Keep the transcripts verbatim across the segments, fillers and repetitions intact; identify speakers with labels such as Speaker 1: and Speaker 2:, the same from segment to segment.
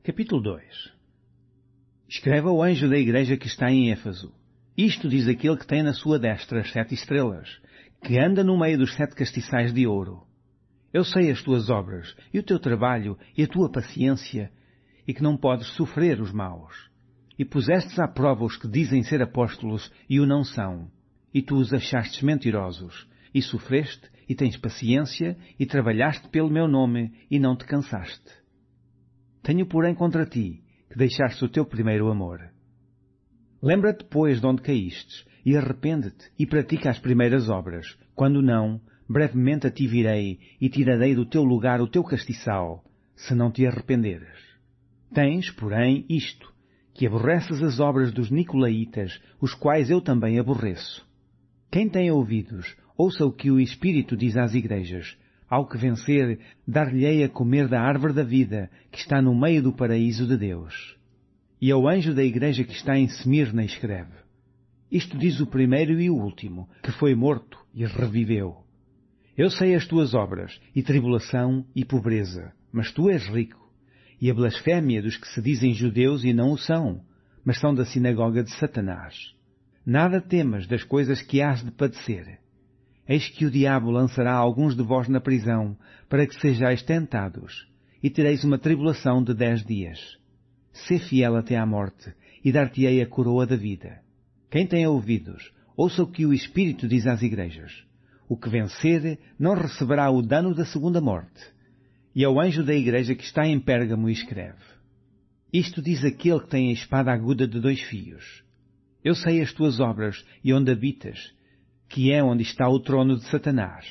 Speaker 1: Capítulo dois. Escreve ao anjo da igreja que está em Éfeso. Isto diz aquele que tem na sua destra as sete estrelas, que anda no meio dos sete castiçais de ouro. Eu sei as tuas obras, e o teu trabalho, e a tua paciência, e que não podes sofrer os maus. E pusestes à prova os que dizem ser apóstolos e o não são, e tu os achastes mentirosos, e sofreste, e tens paciência, e trabalhaste pelo meu nome, e não te cansaste. Tenho, porém, contra ti, que deixaste o teu primeiro amor. Lembra-te, pois, de onde caístes, e arrepende-te, e pratica as primeiras obras. Quando não, brevemente a ti virei, e tirarei do teu lugar o teu castiçal, se não te arrependeres. Tens, porém, isto, que aborreces as obras dos nicolaítas, os quais eu também aborreço. Quem tem ouvidos, ouça o que o Espírito diz às igrejas. Ao que vencer, dar-lhe-ei a comer da árvore da vida, que está no meio do paraíso de Deus. E ao anjo da igreja que está em Semirna escreve. Isto diz o primeiro e o último, que foi morto e reviveu. Eu sei as tuas obras, e tribulação e pobreza, mas tu és rico. E a blasfémia dos que se dizem judeus e não o são, mas são da sinagoga de Satanás. Nada temas das coisas que hás de padecer. Eis que o diabo lançará alguns de vós na prisão, para que sejais tentados, e tereis uma tribulação de dez dias. Sê fiel até à morte, e dar-te-ei a coroa da vida. Quem tem ouvidos, ouça o que o Espírito diz às igrejas. O que vencer não receberá o dano da segunda morte. E ao anjo da igreja que está em Pérgamo escreve. Isto diz aquele que tem a espada aguda de dois fios. Eu sei as tuas obras e onde habitas, que é onde está o trono de Satanás.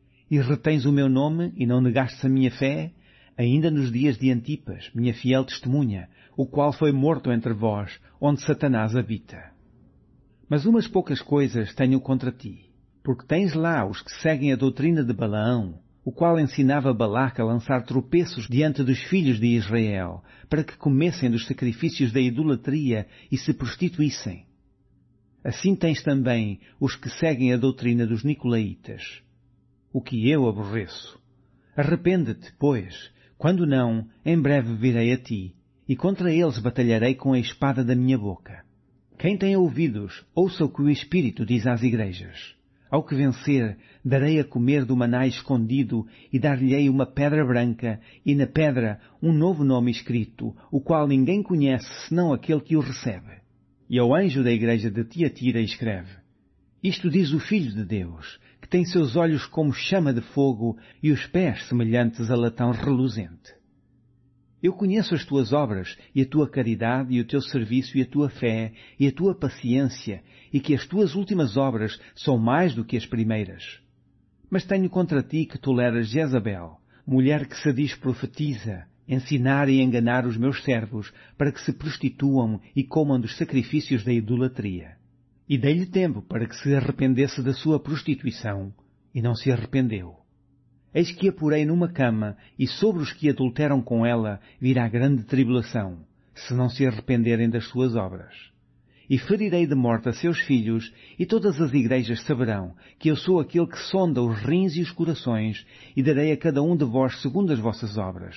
Speaker 1: E retens o meu nome e não negastes a minha fé, ainda nos dias de Antipas, minha fiel testemunha, o qual foi morto entre vós, onde Satanás habita. Mas umas poucas coisas tenho contra ti, porque tens lá os que seguem a doutrina de Balaão, o qual ensinava Balaque a lançar tropeços diante dos filhos de Israel, para que comessem dos sacrifícios da idolatria e se prostituíssem. Assim tens também os que seguem a doutrina dos nicolaítas, o que eu aborreço. Arrepende-te, pois, quando não, em breve virei a ti, e contra eles batalharei com a espada da minha boca. Quem tem ouvidos, ouça o que o Espírito diz às igrejas. Ao que vencer, darei a comer do maná escondido, e dar-lhe-ei uma pedra branca, e na pedra um novo nome escrito, o qual ninguém conhece senão aquele que o recebe. E ao anjo da igreja de Tiatira escreve. Isto diz o Filho de Deus, que tem seus olhos como chama de fogo e os pés semelhantes a latão reluzente. Eu conheço as tuas obras, e a tua caridade, e o teu serviço, e a tua fé, e a tua paciência, e que as tuas últimas obras são mais do que as primeiras. Mas tenho contra ti que toleras Jezabel, mulher que se diz profetiza, ensinar e enganar os meus servos para que se prostituam e comam dos sacrifícios da idolatria. E dei-lhe tempo para que se arrependesse da sua prostituição, e não se arrependeu. Eis que a porei numa cama, e sobre os que adulteram com ela virá grande tribulação, se não se arrependerem das suas obras. E ferirei de morte a seus filhos, e todas as igrejas saberão que eu sou aquele que sonda os rins e os corações, e darei a cada um de vós segundo as vossas obras.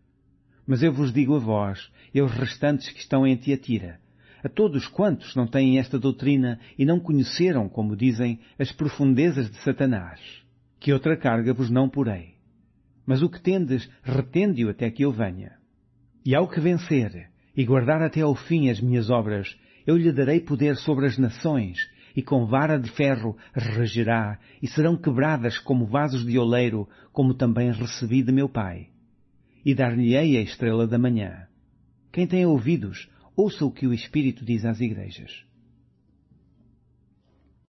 Speaker 1: Mas eu vos digo a vós, e aos restantes que estão em Tiatira, a todos quantos não têm esta doutrina e não conheceram, como dizem, as profundezas de Satanás, que outra carga vos não porei. Mas o que tendes, retende-o até que eu venha. E ao que vencer, e guardar até ao fim as minhas obras, eu lhe darei poder sobre as nações, e com vara de ferro regerá, e serão quebradas como vasos de oleiro, como também recebi de meu Pai. E dar-lhe-ei a estrela da manhã. Quem tem ouvidos, ouça o que o Espírito diz às igrejas.